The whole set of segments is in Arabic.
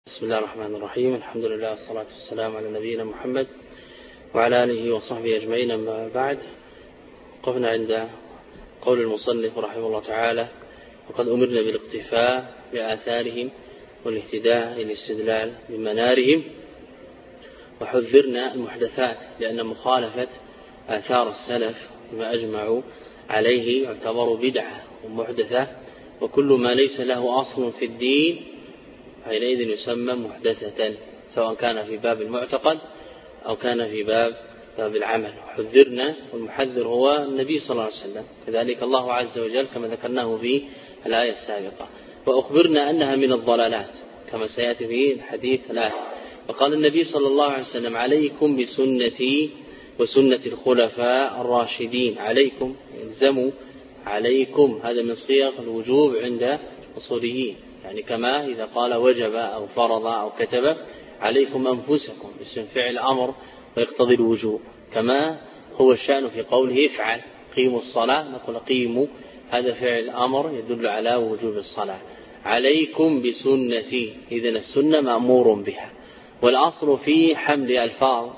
بسم الله الرحمن الرحيم. الحمد لله والصلاة والسلام على نبينا محمد وعلى آله وصحبه أجمعين. أما بعد، قفنا عند قول المصنف رحمه الله تعالى: وقد أمرنا بالاقتفاء بآثارهم والاهتداء الاستدلال بمنارهم، وحذرنا المحدثات لأن مخالفة آثار السلف بما أجمعوا عليه يعتبر بدعة ومحدثة، وكل ما ليس له أصل في الدين حينئذ يسمى محدثة، سواء كان في باب المعتقد أو كان في باب العمل. حذرنا، والمحذر هو النبي صلى الله عليه وسلم، كذلك الله عز وجل كما ذكرناه في الآية السابقة. وأخبرنا أنها من الضلالات كما سيأتي في الحديث الآخر. وقال النبي صلى الله عليه وسلم: عليكم بسنتي وسنة الخلفاء الراشدين. عليكم يلزموا، عليكم هذا من صيغ الوجوب عند الأصوليين، يعني كما إذا قال وجب أو فرض أو كتب: عليكم أنفسكم، اسم فعل أمر ويقتضي الوجوب، كما هو الشأن في قوله افعل قيموا الصلاة، نقول قيموا هذا فعل أمر يدل على وجوب الصلاة. عليكم بسنتي، إذن السنة مأمور بها، والأصل في حمل ألفاظ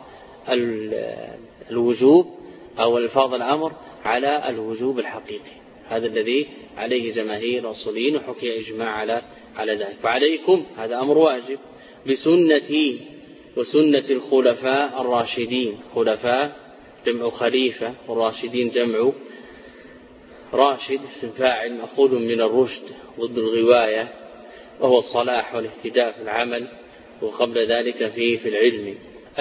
الوجوب أو ألفاظ الأمر على الوجوب الحقيقي، هذا الذي عليه جماهير الأصوليين، وحكي إجماع على ذلك. وعليكم هذا أمر واجب، بسنتي وسنة الخلفاء الراشدين. خلفاء جمع خليفة، والراشدين جمع راشد، اسم فاعل مأخوذ من الرشد ضد الغواية، وهو الصلاح والاهتداء في العمل، وقبل ذلك في العلم.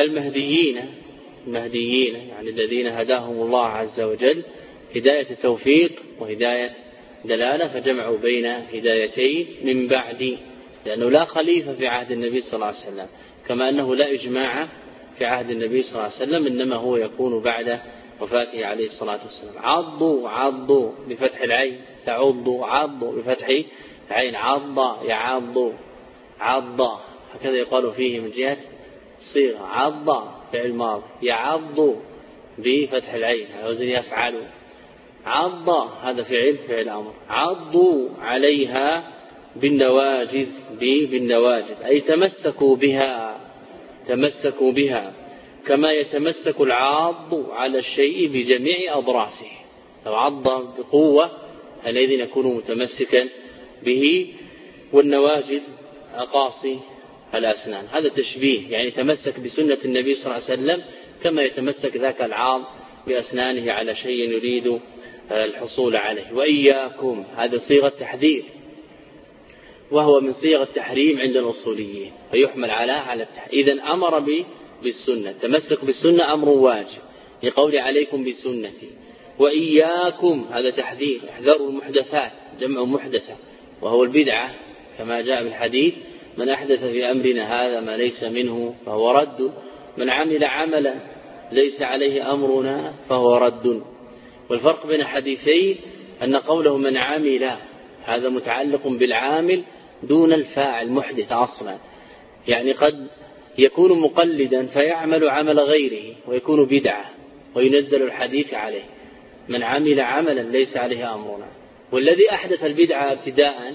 المهديين يعني الذين هداهم الله عز وجل هداية توفيق وهداية دلالة، فجمعوا بين هدايتين من بعد، لأنه لا خليفة في عهد النبي صلى الله عليه وسلم، كما أنه لا إجماع في عهد النبي صلى الله عليه وسلم، إنما هو يكون بعد وفاته عليه الصلاة والسلام. عضوا بفتح العين، تعضوا عضوا بفتح العين، عض يعض عض، هكذا يقال فيه من جهة صيغة. عض فعل ماضي، يعض بفتح العين على وزن يفعل. عض هذا فعل أمر. عضوا عليها بالنواجذ، بالنواجذ أي تمسكوا بها كما يتمسك العاض على الشيء بجميع أضراسه. لو عض بقوة الذي يكون متمسكا به، والنواجذ أقاصي الأسنان. هذا تشبيه، يعني تمسك بسنة النبي صلى الله عليه وسلم كما يتمسك ذاك العاض بأسنانه على شيء يريد الحصول عليه. وإياكم هذا صيغة تحذير، وهو من صيغ التحريم عند الأصوليين، فيحمل على التحريم. إذن أمر بالسنة، تمسك بالسنة أمر واجب لقول عليكم بسنتي. وإياكم هذا تحذير، احذروا المحدثات، جمع محدثة وهو البدعة، كما جاء بالحديث: من أحدث في أمرنا هذا ما ليس منه فهو رد، من عمل عملا ليس عليه أمرنا فهو رد. والفرق بين حديثين أن قوله من عمل هذا متعلق بالعامل دون الفاعل محدث أصلا، يعني قد يكون مقلدا فيعمل عمل غيره ويكون بدعة وينزل الحديث عليه. من عمل عملا ليس عليه أمرنا، والذي أحدث البدعة ابتداء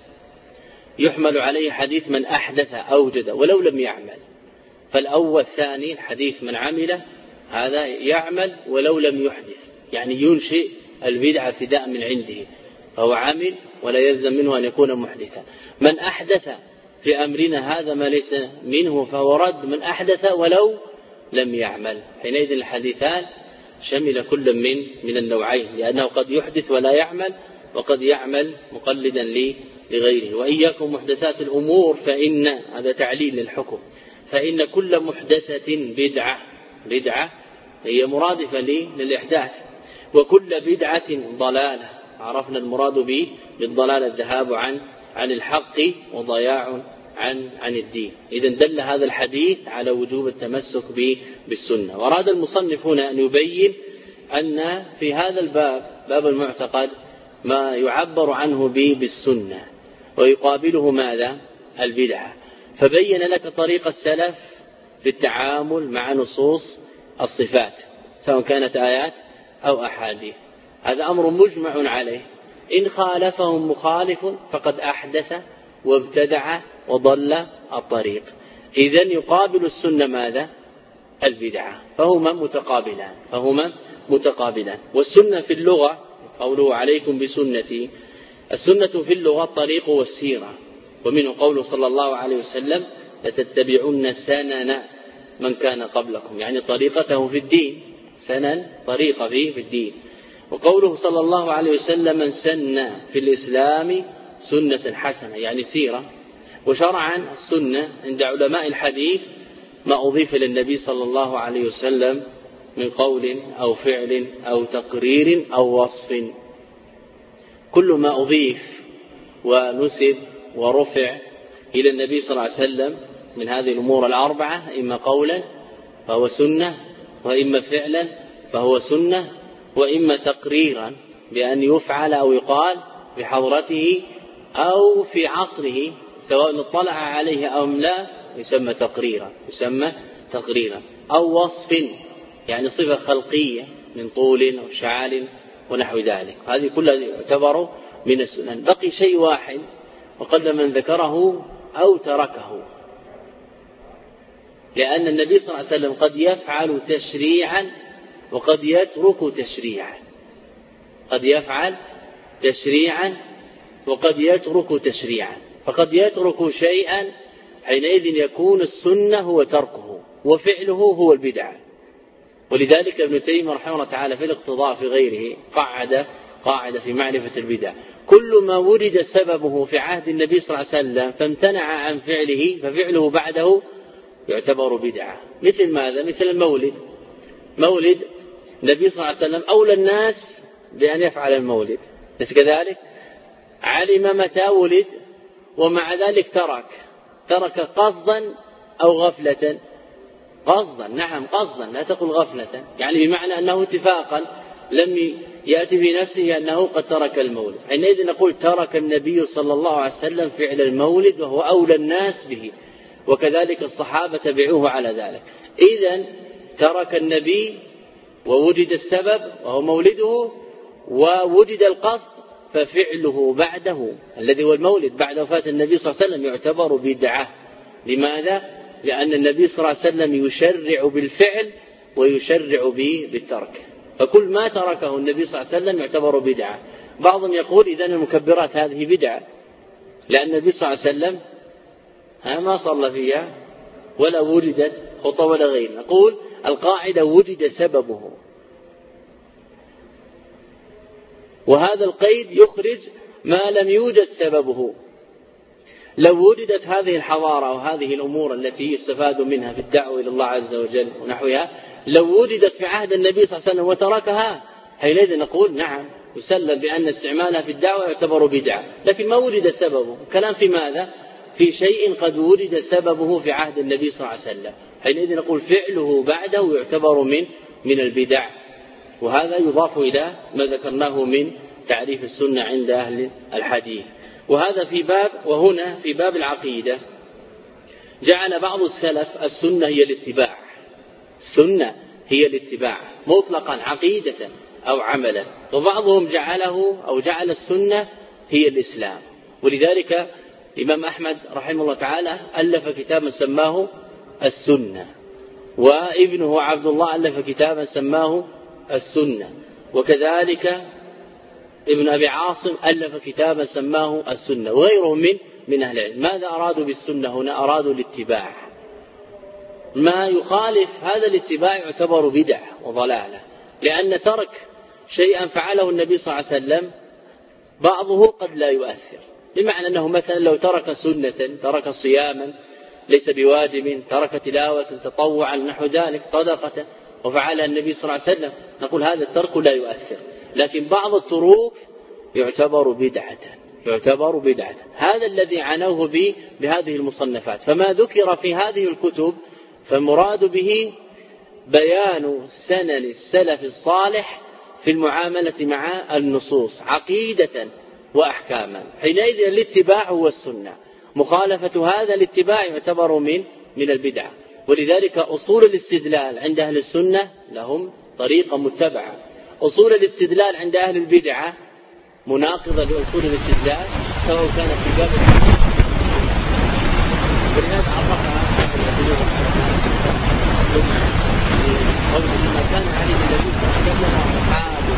يحمل عليه حديث من أحدث أوجد ولو لم يعمل. فالأول ثاني الحديث من عمل هذا يعمل ولو لم يحدث، يعني ينشئ البدعة ابتداء من عنده، فهو عمل ولا يلزم منه أن يكون محدثا. من أحدث في أمرنا هذا ما ليس منه فهو رد، من أحدث ولو لم يعمل. حينئذ الحديثان شمل كل من النوعين، لأنه قد يحدث ولا يعمل، وقد يعمل مقلدا لغيره. وإياكم محدثات الأمور فإن هذا تعليل للحكم، فإن كل محدثة بدعة هي مرادفة للإحداث، وكل بدعة ضلالة. عرفنا المراد بالضلال الذهاب عن الحق وضياع عن الدين. إذن دل هذا الحديث على وجوب التمسك بالسنة. وأراد المصنف هنا أن يبين أن في هذا باب المعتقد ما يعبر عنه بالسنة، ويقابله ماذا؟ البدعة. فبين لك طريق السلف في التعامل مع نصوص الصفات، سواء كانت آيات أو أحاديث. هذا أمر مجمع عليه، إن خالفهم مخالف فقد أحدث وابتدع وضل الطريق. إذن يقابل السنة ماذا؟ البدعة، فهما متقابلان. والسنة في اللغة قوله عليكم بسنتي، السنة في اللغة الطريق والسيرة، ومنه قوله صلى الله عليه وسلم لتتبعن سنن من كان قبلكم، يعني طريقته في الدين، سنن طريقة في الدين. وقوله صلى الله عليه وسلم من سن في الإسلام سنة حسنة، يعني سيرة. وشرعا السنة عند علماء الحديث ما أضيف للنبي صلى الله عليه وسلم من قول أو فعل أو تقرير أو وصف، كل ما أضيف ونسب ورفع إلى النبي صلى الله عليه وسلم من هذه الأمور الأربعة، إما قولا فهو سنة، وإما فعلا فهو سنة، وإما تقريرا بأن يفعل أو يقال بحضرته أو في عصره سواء اطلع عليه أو لا، يسمى تقريرا. أو وصف، يعني صفة خلقية من طول أو شعال ونحو ذلك، هذه كلها يعتبر من السنن. بقي شيء واحد وقد من ذكره أو تركه، لأن النبي صلى الله عليه وسلم قد يفعل تشريعا وقد يترك تشريعا، قد يفعل تشريعا وقد يترك تشريعا. فقد يترك شيئا حينئذ يكون السنة هو تركه وفعله هو البدعة. ولذلك ابن تيمية رحمه الله تعالى في الاقتضاء في غيره قاعدة في معرفة البدع: كل ما ورد سببه في عهد النبي صلى الله عليه وسلم فامتنع عن فعله ففعله بعده يعتبر بدعة. مثل ماذا؟ مثل المولد. مولد النبي صلى الله عليه وسلم أولى الناس بأن يفعل المولد، بس كذلك علم متى ولد ومع ذلك ترك قصدا أو غفلة. قصدا، نعم قصدا، لا تقل غفلة، يعني بمعنى أنه اتفاقا لم يأتي بنفسه أنه قد ترك المولد. حينئذ نقول ترك النبي صلى الله عليه وسلم فعل المولد وهو أولى الناس به، وكذلك الصحابة تبعوه على ذلك. إذن ترك النبي ووجد السبب وهو مولده ووجد القصد، ففعله بعده الذي هو المولد بعد وفاة النبي صلى الله عليه وسلم يعتبر بدعة. لماذا؟ لأن النبي صلى الله عليه وسلم يشرع بالفعل ويشرع بالترك، فكل ما تركه النبي صلى الله عليه وسلم يعتبر بدعة. بعضهم يقول إذن المكبرات هذه بدعة، لأن النبي صلى الله عليه وسلم ما صلى فيها ولا وجدت خطوة ولا غير. نقول القاعدة وجد سببه، وهذا القيد يخرج ما لم يوجد سببه. لو وجدت هذه الحضارة وهذه الأمور التي يستفاد منها في الدعوة إلى الله عز وجل ونحوها، لو وجدت في عهد النبي صلى الله عليه وسلم وتركها، حينئذ نقول نعم يسلم بأن استعمالها في الدعوة يعتبر بدعة، لكن ما وجد سببه. كلام في ماذا؟ في شيء قد وجد سببه في عهد النبي صلى الله عليه وسلم، حينئذ نقول فعله بعده يعتبر من البدع. وهذا يضاف إلى ما ذكرناه من تعريف السنة عند أهل الحديث. وهذا في باب، وهنا في باب العقيدة جعل بعض السلف السنة هي الاتباع، السنة هي الاتباع مطلقا عقيدة أو عملا، وبعضهم جعل السنة هي الإسلام. ولذلك الإمام أحمد رحمه الله تعالى ألف كتابا سماه السنة، وابنه عبد الله ألف كتابا سماه السنة، وكذلك ابن أبي عاصم ألف كتابا سماه السنة، وغيرهم من أهل العلم. ماذا أرادوا بالسنة هنا؟ أرادوا الاتباع، ما يخالف هذا الاتباع يعتبر بدعة وضلالة، لأن ترك شيئا فعله النبي صلى الله عليه وسلم بعضه قد لا يؤثر، بمعنى أنه مثلا لو ترك سنة، ترك صياما ليس بواجب، ترك تلاوة تطوعا نحو ذلك، صدقة وفعلها النبي صلى الله عليه وسلم، نقول هذا الترك لا يؤثر. لكن بعض التروك يعتبر بدعة. هذا الذي عنوه بهذه المصنفات. فما ذكر في هذه الكتب فالمراد به بيان سنن السلف الصالح في المعاملة مع النصوص عقيدة وأحكاما. حينئذ الاتباع هو السنة، مخالفة هذا الاتباع يعتبر من البدعة. ولذلك أصول الاستدلال عند أهل السنة لهم طريقة متبعة، أصول الاستدلال عند أهل البدعة مناقضة لأصول الاستدلال، سواء كانت في باب ولهذا عرفها قوله ما كان عليه النبي صلى الله عليه وسلم وأصحابه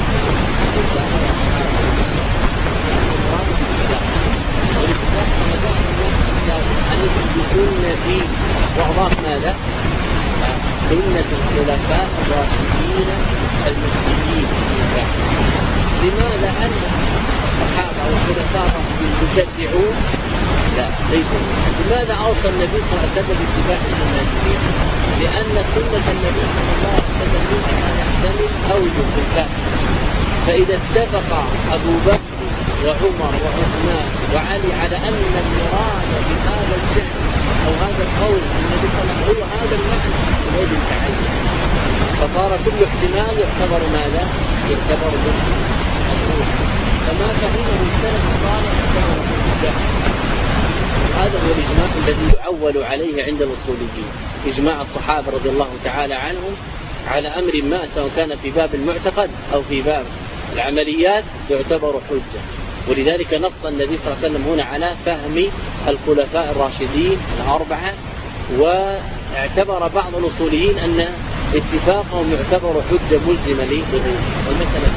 عليكم بسنتي وأضاف ماذا؟ سنة الخلفاء الراشدين المهديين. لماذا أن الصحابة والخلفاء الراشدين يشجعون؟ لا ليسوا. لماذا أوصى النبي صلى الله عليه وسلم باتباع السنة؟ لأن سنة النبي صلى الله عليه وسلم يمكن أن يحتمل أوجه في الفهم. فإذا اتفق أبو بكر وعمر وعثمان وعلي على أن المراد بهذا الفعل أو هذا القول النبي صلى الله عليه وسلم هو هذا المعنى غير التعين، فصار كل احتمال يعتبر ماذا؟ يعتبر مسلم. فما فهمه السلف الصالح يعتبر مسلم. هذا هو الإجماع الذي يعول عليه عند الأصوليين، إجماع الصحابة رضي الله تعالى عنهم على أمر ما سواء كان في باب المعتقد أو في باب العمليات يعتبر حجة. ولذلك نص النبي صلى الله عليه وسلم هنا على فهم الخلفاء الراشدين الأربعة، واعتبر بعض الأصوليين أن اتفاقهم يعتبر حجة ملزمة لظهور والمسألة.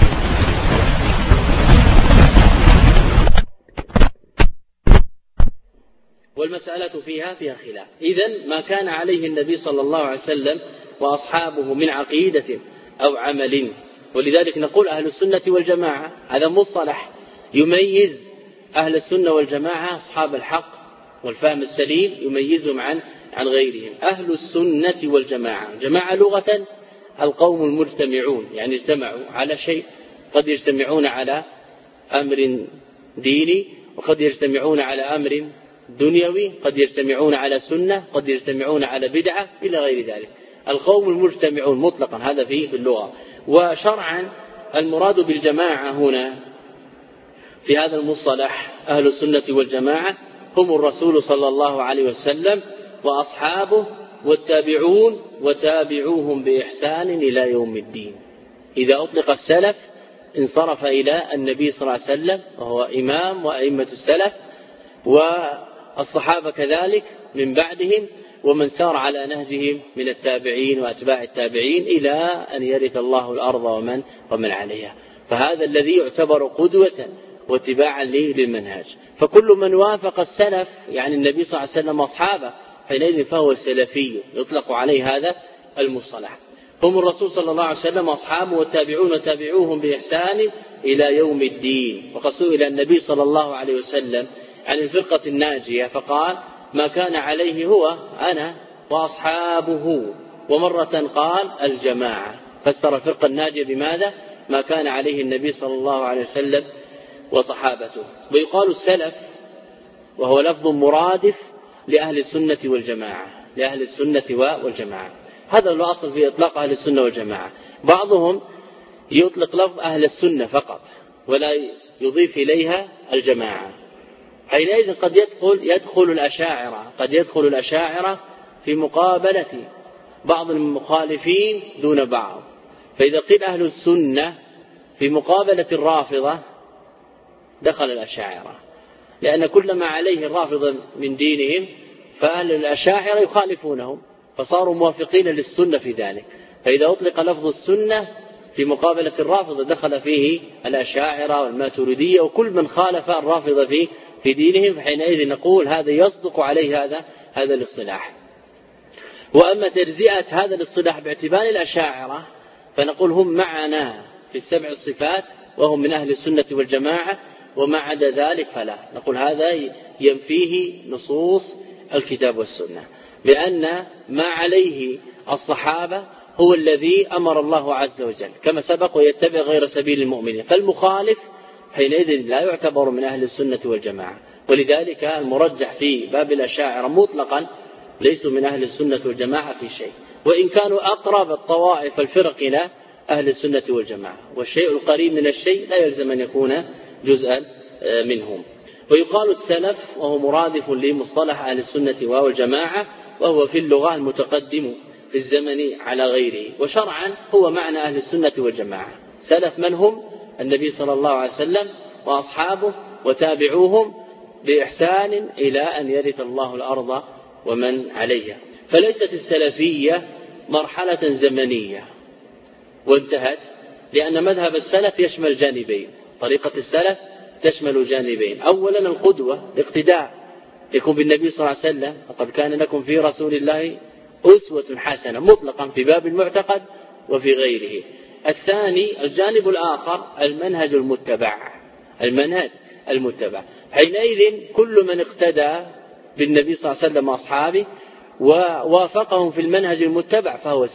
والمسألة فيها خلاف. إذن ما كان عليه النبي صلى الله عليه وسلم وأصحابه من عقيدة أو عمل. ولذلك نقول أهل السنة والجماعة، هذا مصطلح يميز أهل السنة والجماعة أصحاب الحق والفهم السليم، يميزهم عن غيرهم. أهل السنة والجماعة، جماعة لغة القوم المجتمعون، يعني اجتمعوا على شيء، قد يجتمعون على أمر ديني، وقد يجتمعون على أمر دنيوي، قد يجتمعون على سنة، قد يجتمعون على بدعة إلى غير ذلك. القوم المجتمعون مطلقا هذا في اللغة. وشرعا المراد بالجماعة هنا في هذا المصطلح أهل السنة والجماعة هم الرسول صلى الله عليه وسلم وأصحابه والتابعون وتابعوهم بإحسان إلى يوم الدين. إذا أطلق السلف انصرف إلى النبي صلى الله عليه وسلم وهو إمام وأئمة السلف، والصحابة كذلك من بعدهم، ومن سار على نهجهم من التابعين وأتباع التابعين إلى أن يرث الله الأرض ومن عليها. فهذا الذي يعتبر قدوة واتباعا للمنهج. فكل من وافق السلف يعني النبي صلى الله عليه وسلم وأصحابه حينئذ فهو سلفي، يطلق عليه هذا المصطلح. هم الرسول صلى الله عليه وسلم وأصحابه والتابعون وتابعوهم بإحسان إلى يوم الدين. وقد سئل النبي صلى الله عليه وسلم عن الفرقة الناجية فقال ما كان عليه هو أنا وأصحابه، ومرة قال الجماعة، فسر الفرقة الناجية بماذا؟ ما كان عليه النبي صلى الله عليه وسلم وصحابته. ويقال السلف وهو لفظ مرادف لأهل السنة والجماعة، لأهل السنة والجماعة. هذا هو الأصل في إطلاق أهل السنة والجماعة. بعضهم يطلق لفظ أهل السنة فقط ولا يضيف إليها الجماعة، حينئذ قد يدخل الأشاعرة في مقابلة بعض المخالفين دون بعض. فإذا قيل أهل السنة في مقابلة الرافضة دخل الأشاعرة، لأن كل ما عليه الرافضة من دينهم فأهل الأشاعرة يخالفونهم، فصاروا موافقين للسنة في ذلك. فإذا أطلق لفظ السنة في مقابلة الرافضة دخل فيه الأشاعرة والماتريدية وكل من خالف الرافضة في دينهم، فحينئذ نقول هذا يصدق عليه هذا الاصطلاح. وأما تجزئة هذا الاصطلاح باعتبار الأشاعرة فنقول هم معنا في السبع الصفات وهم من أهل السنة والجماعة، وما عدا ذلك فلا. نقول هذا ينفيه نصوص الكتاب والسنة، لأن ما عليه الصحابة هو الذي أمر الله عز وجل كما سبق، ويتبع غير سبيل المؤمنين، فالمخالف حينئذ لا يعتبر من أهل السنة والجماعة. ولذلك المرجح في باب الأشاعرة مطلقا ليسوا من أهل السنة والجماعة في شيء، وإن كانوا أقرب الطوائف الفرق إلى أهل السنة والجماعة، والشيء القريب من الشيء لا يلزم أن يكون جزءا منهم. ويقال السلف وهو مرادف لمصطلح أهل السنة والجماعة، وهو في اللغة المتقدم في الزمن على غيره. وشرعا هو معنى أهل السنة والجماعة. سلف من هم؟ النبي صلى الله عليه وسلم وأصحابه وتابعوهم بإحسان إلى أن يرث الله الأرض ومن عليها. فليست السلفية مرحلة زمنية وانتهت، لأن مذهب السلف يشمل جانبين. طريقة السلف تشمل جانبين: أولا القدوة، الاقتداء يكون بالنبي صلى الله عليه وسلم، لقد كان لكم في رسول الله أسوة حسنة مطلقا في باب المعتقد وفي غيره. الثاني الجانب الآخر المنهج المتبع. حينئذ كل من اقتدى بالنبي صلى الله عليه وسلم وأصحابه ووافقهم في المنهج المتبع فهو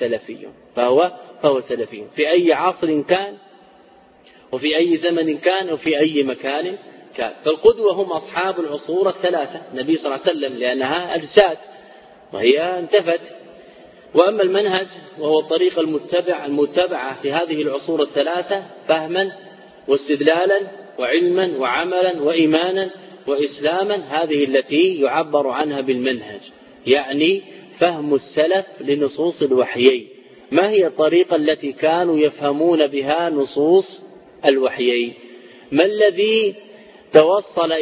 سلفي في أي عصر كان وفي أي زمن كان وفي أي مكان كان. فالقدوة هم أصحاب العصور الثلاثة، النبي صلى الله عليه وسلم لأنها أجساد وهي انتفت. وأما المنهج وهو الطريقة المتبعة في هذه العصور الثلاثة فهما واستدلالا وعلما وعملا وإيمانا وإسلاما، هذه التي يعبر عنها بالمنهج، يعني فهم السلف لنصوص الوحيين. ما هي الطريقة التي كانوا يفهمون بها نصوص الوحيين؟ ما الذي توصل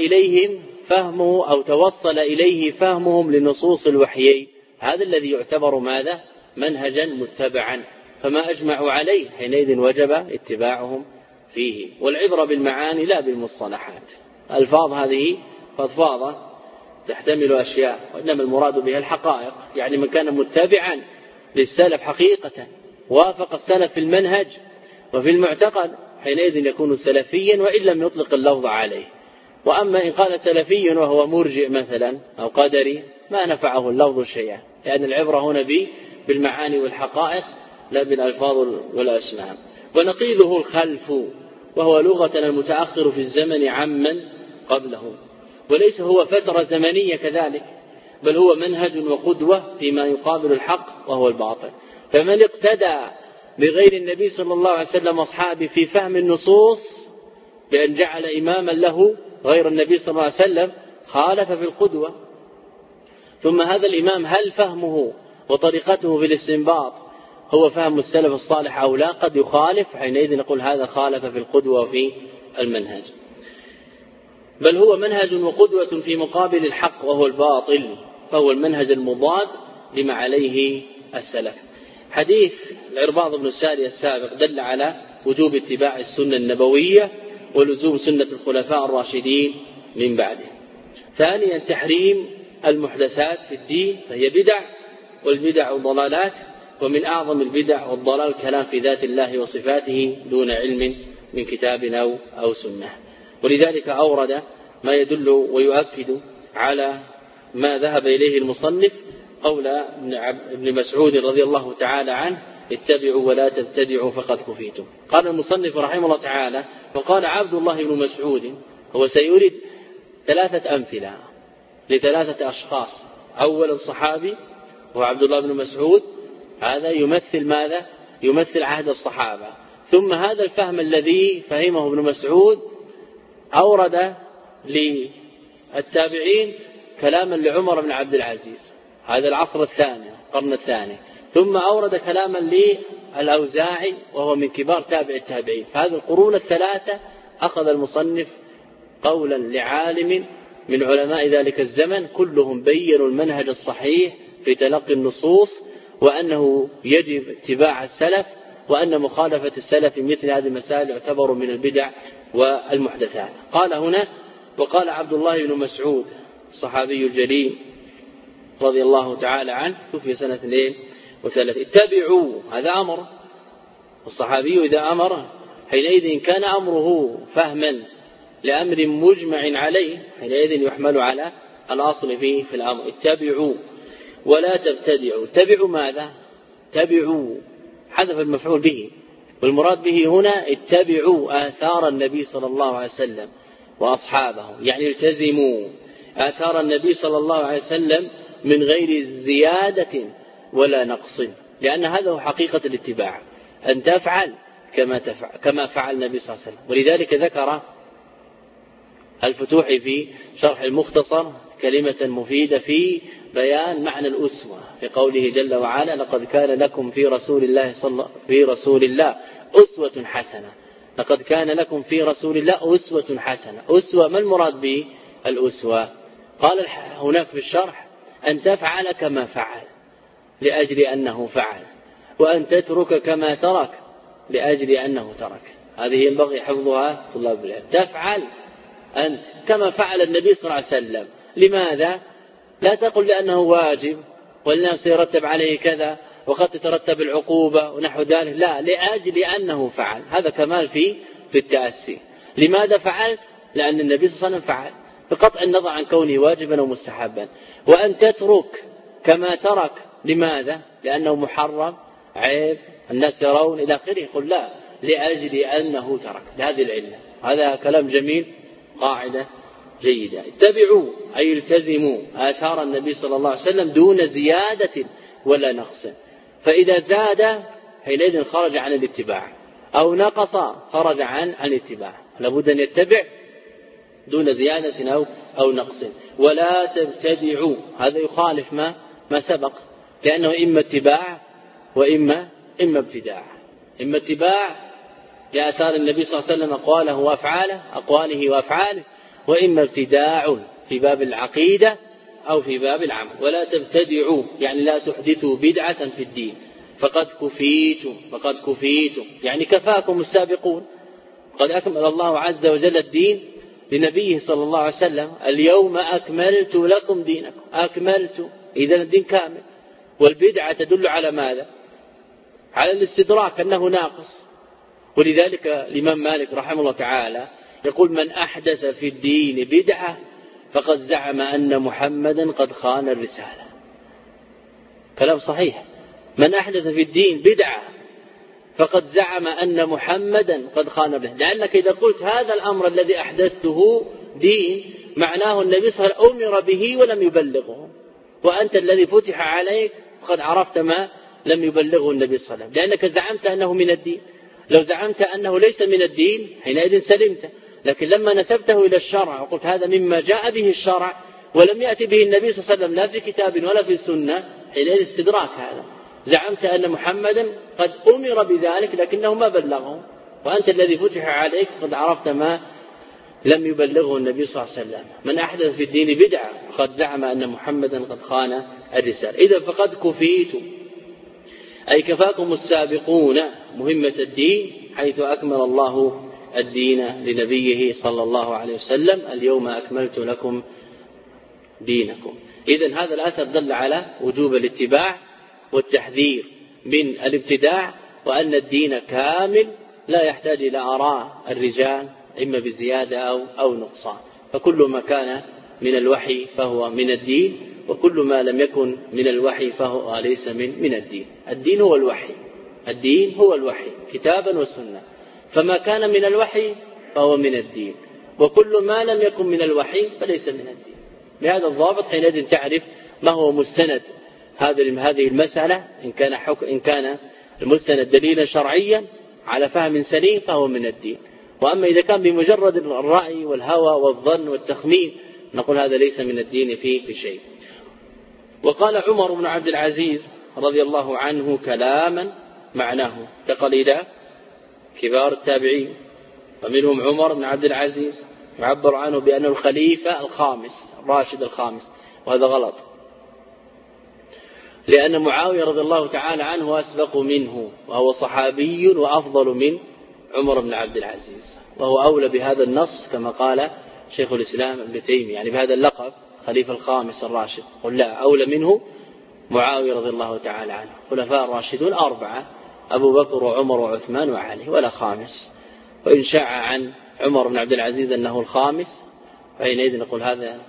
إليه فهمهم لنصوص الوحيين؟ هذا الذي يعتبر ماذا؟ منهجا متبعا. فما أجمعوا عليه حينئذ وجب اتباعهم فيه. والعبرة بالمعاني لا بالمصطلحات. الألفاظ هذه فضفاضة تحتمل أشياء، وإنما المراد بها الحقائق. يعني من كان متبعا للسلف حقيقة وافق السلف في المنهج وفي المعتقد حينئذ يكون سلفيا وإن لم يطلق اللفظ عليه. وأما إن قال سلفي وهو مرجئ مثلا أو قدري ما نفعه اللفظ شيئا، لأن العبرة هنا بالمعاني والحقائق لا بالألفاظ والأسماء. ونقيضه الخلف، وهو لغة المتأخر في الزمن عمن قبله، وليس هو فترة زمنية كذلك، بل هو منهج وقدوة فيما يقابل الحق وهو الباطل. فمن اقتدى بغير النبي صلى الله عليه وسلم وأصحابه في فهم النصوص بأن جعل إماما له غير النبي صلى الله عليه وسلم خالف في القدوة. ثم هذا الإمام هل فهمه وطريقته في الاستنباط هو فهم السلف الصالح أو لا؟ قد يخالف، حينئذ نقول هذا خالف في القدوة وفي المنهج. بل هو منهج وقدوة في مقابل الحق وهو الباطل، فهو المنهج المضاد لما عليه السلف. حديث العرباض بن سارية السابق دل على وجوب اتباع السنة النبوية ولزوم سنة الخلفاء الراشدين من بعده. ثانيا تحريم المحدثات في الدين، فهي بدع، والبدع ضلالات، ومن أعظم البدع والضلال الكلام في ذات الله وصفاته دون علم من كتاب أو سنة. ولذلك أورد ما يدل ويؤكد على ما ذهب إليه المصنف قول ابن مسعود رضي الله تعالى عنه: اتبعوا ولا تبتدعوا فقد كفيتم. قال المصنف رحمه الله تعالى: وقال عبد الله بن مسعود، هو سيريد 3 أمثلة لثلاثة أشخاص. أول الصحابي هو عبد الله بن مسعود، هذا يمثل ماذا؟ يمثل عهد الصحابة. ثم هذا الفهم الذي فهمه ابن مسعود أورد للتابعين كلاما لعمر بن عبد العزيز، هذا العصر الثاني القرن الثاني. ثم أورد كلاما للأوزاعي وهو من كبار تابع التابعين. فهذه القرون الثلاثة أخذ المصنف قولا لعالم من علماء ذلك الزمن، كلهم بيّنوا المنهج الصحيح في تلقي النصوص، وأنه يجب اتباع السلف، وأن مخالفة السلف في مثل هذه المسائل يعتبر من البدع والمحدثات. قال هنا: وقال عبد الله بن مسعود الصحابي الجليل رضي الله تعالى عنه، توفي سنة 32، اتبعوا، هذا أمر. والصحابي إذا أمر حينئذ كان أمره فهما لأمر مجمع عليه، حينئذ يحمل على الأصل في الأمر. اتبعوا ولا تبتدعوا. اتبعوا ماذا؟ اتبعوا حذف المفعول به، والمراد به هنا اتبعوا آثار النبي صلى الله عليه وسلم وأصحابه، يعني التزموا آثار النبي صلى الله عليه وسلم من غير زيادة ولا نقص، لأن هذا هو حقيقة الاتباع، أن تفعل كما فعل النبي صلى الله عليه وسلم. ولذلك ذكر الفتوح في شرح المختصر كلمة مفيدة في بيان معنى الأسوة في قوله جل وعلا: لقد كان لكم في رسول الله أسوة حسنة. لقد كان لكم في رسول الله أسوة حسنة. أسوة، ما المراد به الأسوة؟ قال هناك في الشرح: أن تفعل كما فعل لأجل أنه فعل، وأن تترك كما ترك لأجل أنه ترك. هذه ينبغي حفظها طلاب العلم. تفعل أنت كما فعل النبي صلى الله عليه وسلم. لماذا؟ لا تقل لأنه واجب ولأنه سيرتب عليه كذا وقد تترتب العقوبة ونحو ذلك، لا، لأجل أنه فعل. هذا كمال في التأسي. لماذا فعلت؟ لأن النبي صلى الله عليه وسلم فعل، بقطع النظر عن كونه واجبا ومستحبا. وأن تترك كما ترك. لماذا؟ لأنه محرم، عيب، الناس يرون إلى آخره. يقول لا، لأجل أنه ترك، لهذه العلة. هذا كلام جميل، قاعدة جيدة. اتبعوا أي التزموا آثار النبي صلى الله عليه وسلم دون زيادة ولا نقص. فإذا زاد حينئذ خرج عن الاتباع، أو نقص خرج عن الاتباع. لابد أن يتبع دون زيادة أو نقص. ولا تبتدعوا، هذا يخالف ما سبق، لأنه إما اتباع وإما ابتداع. إما اتباع لآثار النبي صلى الله عليه وسلم أقواله وأفعاله، وإما ابتداع في باب العقيدة أو في باب العمل. ولا تبتدعوا يعني لا تحدثوا بدعة في الدين فقد كفيتم يعني كفاكم السابقون. قد أكمل الله عز وجل الدين لنبيه صلى الله عليه وسلم: اليوم أكملت لكم دينكم. أكملت، إذا الدين كامل. والبدعة تدل على ماذا؟ على الاستدراك، أنه ناقص. ولذلك الإمام مالك رحمه الله تعالى يقول: من أحدث في الدين بدعة فقد زعم أن محمدا قد خان الرسالة. كلام صحيح. من أحدث في الدين بدعة فقد زعم أن محمدا قد خان الرسالة، لأنك إذا قلت هذا الأمر الذي أحدثته دين، معناه النبي صلى الله عليه وسلم أمر به ولم يبلغه، وأنت الذي فتح عليك وقد عرفت ما لم يبلغه النبي صلى الله عليه وسلم، لأنك زعمت أنه من الدين. لو زعمت أنه ليس من الدين حينئذ سلمت، لكن لما نسبته إلى الشرع وقلت هذا مما جاء به الشرع ولم يأتي به النبي صلى الله عليه وسلم لا في كتاب ولا في السنة، حينئذ استدراك. هذا زعمت أن محمدا قد أمر بذلك لكنه ما بلغه، وأنت الذي فتح عليك قد عرفت ما لم يبلغه النبي صلى الله عليه وسلم. من أحدث في الدين بدعة قد زعم أن محمدا قد خان الرسالة. إذا فقد كفيتم أي كفاكم السابقون مهمة الدين، حيث أكمل الله الدين لنبيه صلى الله عليه وسلم: اليوم أكملت لكم دينكم. إذن هذا الأثر دل على وجوب الاتباع والتحذير من الابتداع، وأن الدين كامل لا يحتاج إلى آراء الرجال إما بزيادة أو نقصان. فكل ما كان من الوحي فهو من الدين، وكل ما لم يكن من الوحي فهو ليس من الدين. الدين هو الوحي، الدين هو الوحي كتابا وسنة، فما كان من الوحي فهو من الدين، وكل ما لم يكن من الوحي فليس من الدين. بهذا الضابط حينئذ تعرف ما هو مستند هذه المسألة. إن كان المستند دليلا شرعيا على فهم سليم فهو من الدين، وأما إذا كان بمجرد الرأي والهوى والظن والتخمين نقول هذا ليس من الدين في شيء. وقال عمر بن عبد العزيز رضي الله عنه كلاما معناه، انتقل إلى كبار التابعين ومنهم عمر بن عبد العزيز، يعبر عنه بأنه الخليفة الخامس الراشد الخامس، وهذا غلط، لأن معاوية رضي الله تعالى عنه أسبق منه، وهو صحابي وأفضل من عمر بن عبد العزيز، وهو أولى بهذا النص كما قال شيخ الإسلام ابن تيمية، يعني بهذا اللقب خليفة الخامس الراشد. قل لا، أولى منه معاوية رضي الله تعالى عنه. خلفاء الراشدون 4: أبو بكر وعمر وعثمان وعلي، ولا خامس. وإن شاع عن عمر بن عبد العزيز أنه الخامس فحينئذ نقول هذا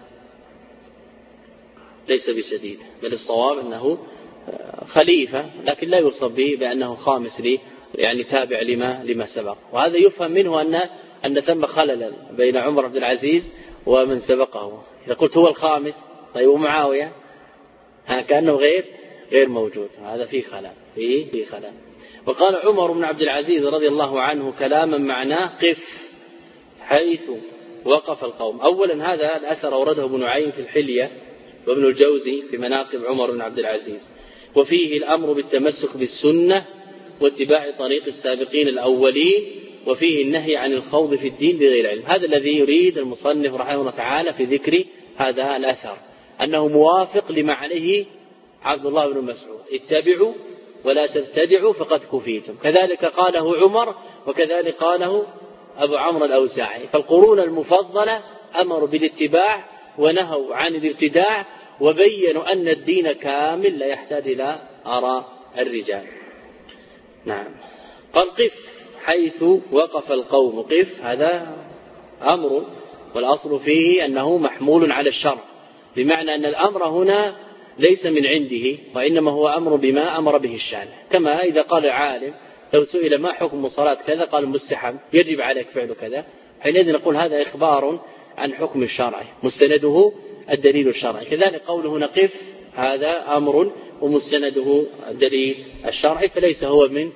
ليس بشديد، بل الصواب أنه خليفة، لكن لا يوصف به بأنه خامس يعني تابع لما سبق. وهذا يفهم منه أن ثم خللا بين عمر بن عبد العزيز ومن سبقه. إذا قلت هو الخامس طيب ومعاوية كأنه غير موجود، هذا فيه خلل. وقال عمر بن عبد العزيز رضي الله عنه كلاما معناه: قف حيث وقف القوم. أولا هذا الأثر أورده ابن نعيم في الحلية وابن الجوزي في مناقب عمر بن عبد العزيز، وفيه الأمر بالتمسك بالسنة واتباع طريق السابقين الأولين، وفيه النهي عن الخوض في الدين بغير علم. هذا الذي يريد المصنف رحمه الله تعالى في ذكر هذا الأثر، أنه موافق لما عليه عبد الله بن مسعود: اتبعوا ولا تبتدعوا فقد كفيتم. كذلك قاله عمر، وكذلك قاله أبو عمرو الأوزاعي. فالقرون المفضلة أمروا بالاتباع ونهوا عن الابتداع، وبينوا أن الدين كامل لا يحتاج إلى آراء الرجال. نعم. قال: قف حيث وقف القوم. قف هذا أمر، والأصل فيه أنه محمول على الشرع، بمعنى أن الأمر هنا ليس من عنده، وإنما هو أمر بما أمر به الشارع. كما إذا قال العالم لو سئل ما حكم صلاة كذا قال مستحب، يجب عليك فعل كذا، حينئذ نقول هذا إخبار عن حكم الشرع مستنده الدليل الشرعي. كذلك قوله هنا قف هذا أمر ومستنده الدليل الشرعي، فليس هو من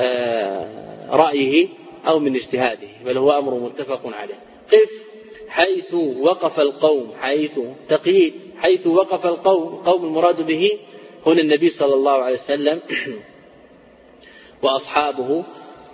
رأيه أو من اجتهاده، بل هو أمر متفق عليه. قف حيث وقف القوم. حيث تقييد، حيث وقف القوم. قوم المراد به هنا النبي صلى الله عليه وسلم وأصحابه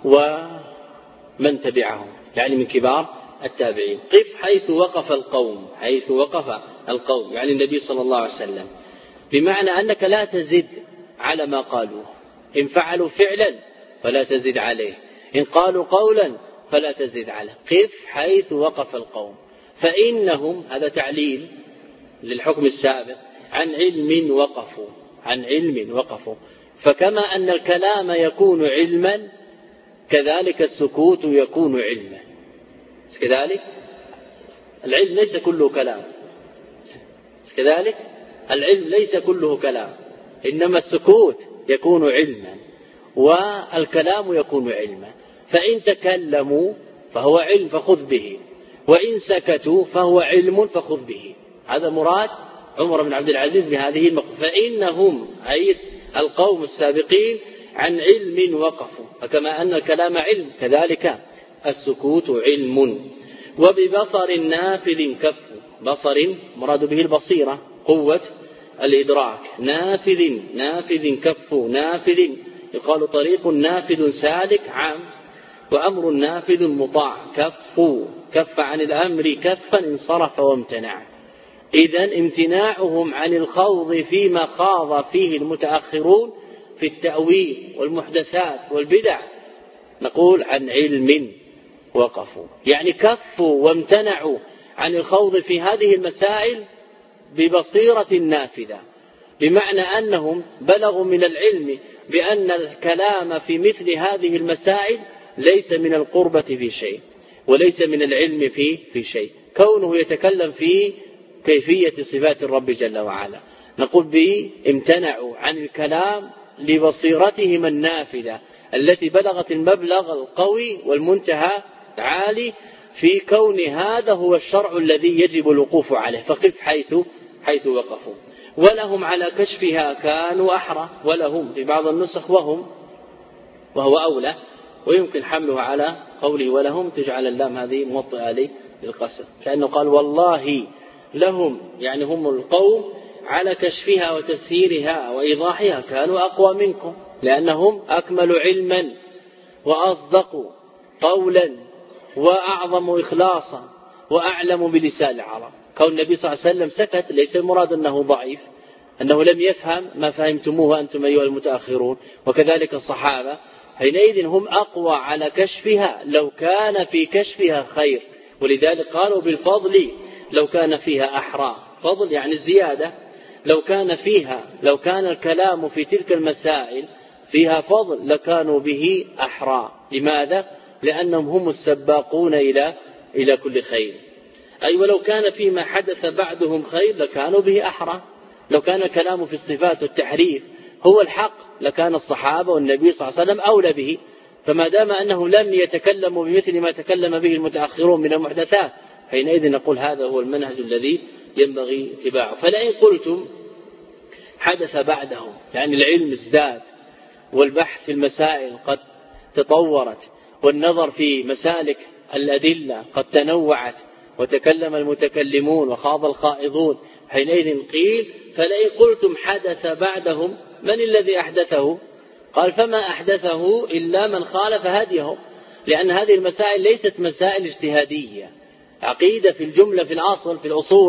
ومن تبعهم، يعني من كبار التابعين. قف حيث وقف القوم. حيث وقف القوم يعني النبي صلى الله عليه وسلم، بمعنى أنك لا تزد على ما قالوه. إن فعلوا فعلا فلا تزد عليه، إن قالوا قولا فلا تزد عليه. قف حيث وقف القوم، فإنهم، هذا تعليل للحكم السابق، عن علم وقفوا. عن علم وقفوا. فكما أن الكلام يكون علما كذلك السكوت يكون علما. كذلك العلم ليس كله كلام، كذلك العلم ليس كله كلام، إنما السكوت يكون علما والكلام يكون علما. فإن تكلموا فهو علم فخذ به، وإن سكتوا فهو علم فخذ به. هذا مراد عمر بن عبد العزيز بهذه المقولة. فإنهم أي القوم السابقين عن علم وقفوا، فكما أن الكلام علم كذلك السكوت علم. وببصر نافذ كفوا. بصر مراد به البصيرة، قوة الإدراك. نافذ كفوا. نافذ يقال طريق نافذ سالك عام، وأمر نافذ مطاع. كفوا كف عن الأمر كفا انصرف وامتنع. إذن امتناعهم عن الخوض فيما خاض فيه المتأخرون في التأويل والمحدثات والبدع، نقول عن علم وقفوا، يعني كفوا وامتنعوا عن الخوض في هذه المسائل ببصيرة نافذة، بمعنى أنهم بلغوا من العلم بأن الكلام في مثل هذه المسائل ليس من القربة في شيء، وليس من العلم في شيء. كونه يتكلم في كيفية صفات الرب جل وعلا، نقول به امتنعوا عن الكلام لبصيرتهم النافذة التي بلغت المبلغ القوي والمنتهى عالي في كون هذا هو الشرع الذي يجب الوقوف عليه. فقف حيث وقفوا. ولهم على كشفها كانوا أحرى. ولهم في بعض النسخ وهو أولى، ويمكن حمله على قوله ولهم تجعل اللام هذه موطئة عليه للقسم، كأنه قال والله لهم، يعني هم القوم على كشفها وتفسيرها وإيضاحها كانوا أقوى منكم، لأنهم أكملوا علما وأصدقوا قولا وأعظم إخلاصا وأعلم بلسان العرب. كون النبي صلى الله عليه وسلم سكت ليس المراد أنه ضعيف، أنه لم يفهم ما فهمتموه أنتم أيها المتأخرون، وكذلك الصحابة، حينئذ هم أقوى على كشفها لو كان في كشفها خير. ولذلك قالوا بالفضل لو كان فيها أحرى. فضل يعني الزيادة. لو كان الكلام في تلك المسائل فيها فضل لكانوا به أحرى. لماذا؟ لأنهم هم السباقون إلى كل خير. أي ولو كان فيما حدث بعدهم خير لكانوا به أحرى. لو كان الكلام في الصفات والتحريف هو الحق لكان الصحابة والنبي صلى الله عليه وسلم أولى به. فما دام أنه لم يتكلموا بمثل ما تكلم به المتأخرون من المحدثات، حينئذ نقول هذا هو المنهج الذي ينبغي اتباعه. فلئن قلتم حدث بعدهم، يعني العلم ازداد والبحث في المسائل قد تطورت والنظر في مسالك الأدلة قد تنوعت وتكلم المتكلمون وخاض الخائضون، حينئذ قيل فلئن قلتم حدث بعدهم من الذي أحدثه؟ قال فما أحدثه إلا من خالف هديهم، لأن هذه المسائل ليست مسائل اجتهادية. عقيدة في الجملة في الأصل في الأصول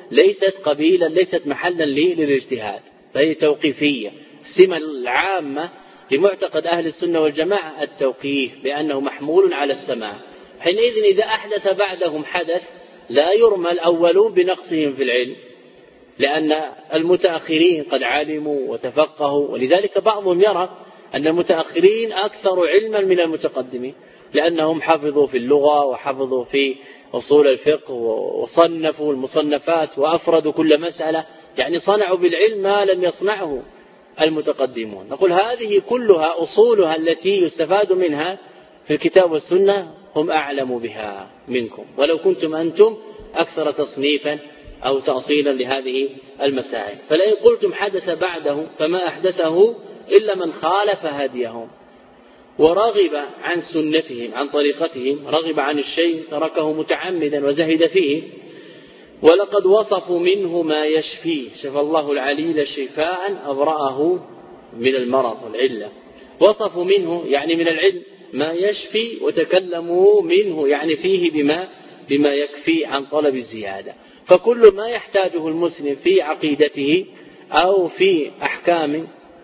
ليست قبيلا، ليست محلا للاجتهاد، فهي توقيفية. السمة العامة لمعتقد أهل السنة والجماعة التوقيف، لأنه محمول على السماع. حينئذ إذا أحدث بعدهم حدث لا يرمى الأولون بنقصهم في العلم، لأن المتأخرين قد علموا وتفقهوا، ولذلك بعضهم يرى أن المتأخرين أكثر علما من المتقدمين، لأنهم حفظوا في اللغة وحفظوا في أصول الفقه وصنفوا المصنفات وأفردوا كل مسألة، يعني صنعوا بالعلم ما لم يصنعه المتقدمون. نقول هذه كلها أصولها التي يستفاد منها في الكتاب والسنة هم أعلم بها منكم، ولو كنتم أنتم أكثر تصنيفا أو تأصيلا لهذه المسائل. فلئن قلتم حدث بعده فما أحدثه إلا من خالف هديهم ورغب عن سنتهم، عن طريقتهم، رغب عن الشيء تركه متعمدا وزهد فيه. ولقد وصفوا منه ما يشفيه، شفى الله العليل شفاء أبرأه من المرض والعلة. وصفوا منه يعني من العلم ما يشفي، وتكلموا منه يعني فيه بما يكفي عن طلب الزيادة. فكل ما يحتاجه المسلم في عقيدته أو في أحكام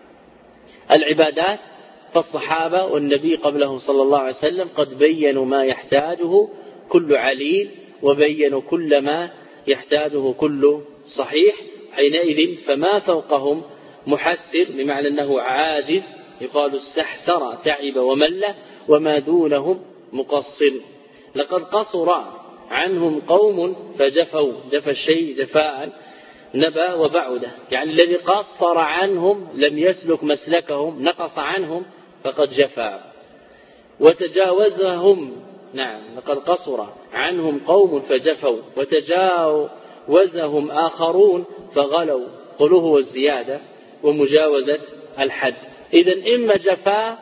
العبادات فالصحابة والنبي قبله صلى الله عليه وسلم قد بيّنوا ما يحتاجه كل عليل، وبيّنوا كل ما يحتاجه كل صحيح. حينئذ فما فوقهم محسر، بمعنى أنه عاجز، يقال استحسر تعب ومل، وما دونهم مقصر. لقد قصر عنهم قوم فجفوا، جفى الشيء جفاء نبى وبعده، يعني الذي قصر عنهم لم يسلك مسلكهم، نقص عنهم فقد جفا. وتجاوزهم، نعم لقد قصر عنهم قوم فجفوا، وتجاوزهم آخرون فغلوا، غلوه والزيادة ومجاوزة الحد. إذن إما جفا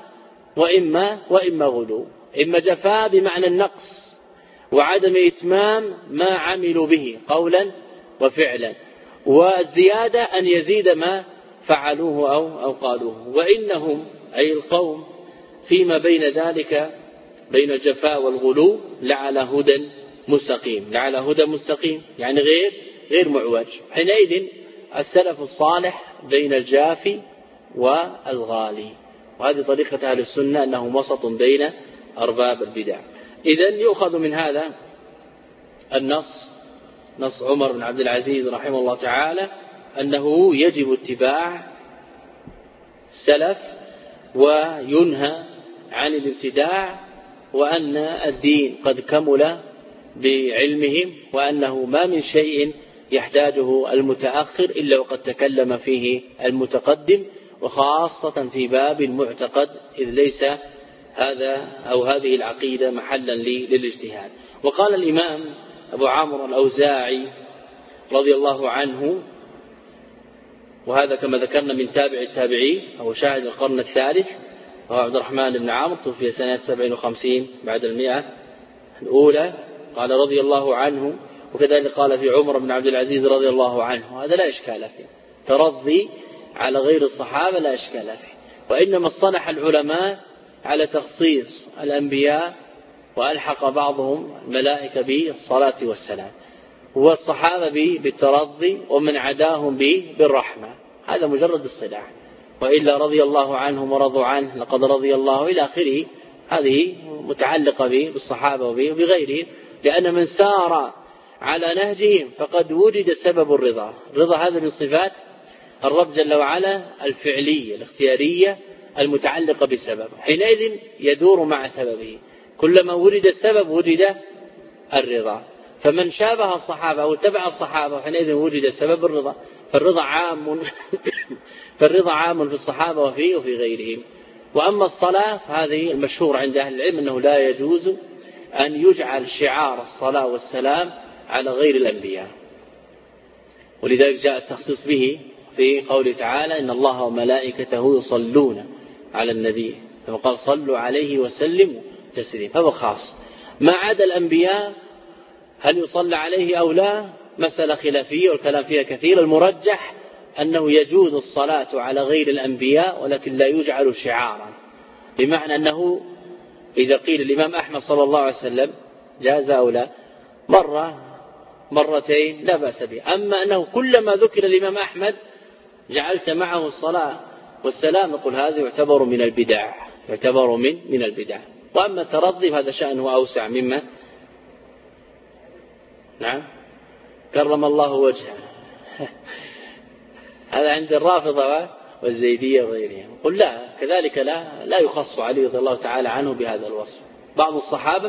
وإما غلو. إما جفا بمعنى النقص وعدم إتمام ما عملوا به قولا وفعلا، والزيادة أن يزيد ما فعلوه أو قالوه. وإنهم أي القوم فيما بين ذلك بين الجفاء والغلو لعلى هدى مستقيم، يعني غير معوج. حينئذ السلف الصالح بين الجافي والغالي، وهذه طريقة أهل السنة أنهم وسط بين أرباب البدع. إذن يؤخذ من هذا نص عمر بن عبد العزيز رحمه الله تعالى أنه يجب اتباع السلف وينهى عن الابتداع، وأن الدين قد كمل بعلمهم، وأنه ما من شيء يحتاجه المتأخر إلا وقد تكلم فيه المتقدم، وخاصة في باب المعتقد، إذ ليس هذا أو هذه العقيدة محلا للاجتهاد. وقال الإمام أبو عمرو الأوزاعي رضي الله عنه، وهذا كما ذكرنا من تابع التابعين أو شاهد القرن الثالث، وهو عبد الرحمن بن عمرو توفي سنة 57 بعد 100 الأولى، قال رضي الله عنه. وكذلك قال في عمر بن عبد العزيز رضي الله عنه، هذا لا إشكال فيه، ترضي على غير الصحابة لا إشكال فيه. وإنما اصطلح العلماء على تخصيص الأنبياء وألحق بعضهم الملائكة بالصلاة والسلام، والصحابة بالترضي، ومن عداهم بالرحمة. هذا مجرد الصلاح، وإلا رضي الله عنهم ورضوا عنه، لقد رضي الله إلى آخره، هذه متعلقة بالصحابة وبغيرهم، لأن من سار على نهجهم فقد وجد سبب الرضا. الرضا هذا من صفات الرب جل وعلا الفعلية الاختيارية المتعلقة بسبب، حينئذ يدور مع سببه، كلما وجد السبب وجد الرضا. فمن شابه الصحابة أو اتبع الصحابة حينئذ وجد سبب الرضا، فالرضا عام في الصحابة وفي غيرهم. وأما الصلاة فهذه المشهور عند أهل العلم أنه لا يجوز أن يجعل شعار الصلاة والسلام على غير الأنبياء، ولذلك جاء التخصيص به في قوله تعالى إن الله وملائكته يصلون على النبي، كما قال صلوا عليه وسلموا تسليما، فهو خاص. ما عدا الأنبياء هل يصلى عليه أو لا مسألة خلافية والكلام فيها كثير. المرجح أنه يجوز الصلاة على غير الأنبياء، ولكن لا يجعل شعارا، بمعنى أنه إذا قيل الإمام أحمد صلى الله عليه وسلم جاز أو لا، مرتين لا بأس به. أما أنه كلما ذكر الإمام أحمد جعلت معه الصلاة والسلام، نقول هذا يعتبر من البدع، يعتبر من البدع. وأما الترضي هذا شأنه أوسع مما نعم كرم الله وجهه هذا عند الرافضة والزيدية وغيرهم. قل لا كذلك لا يخص علي رضي الله تعالى عنه بهذا الوصف. بعض الصحابة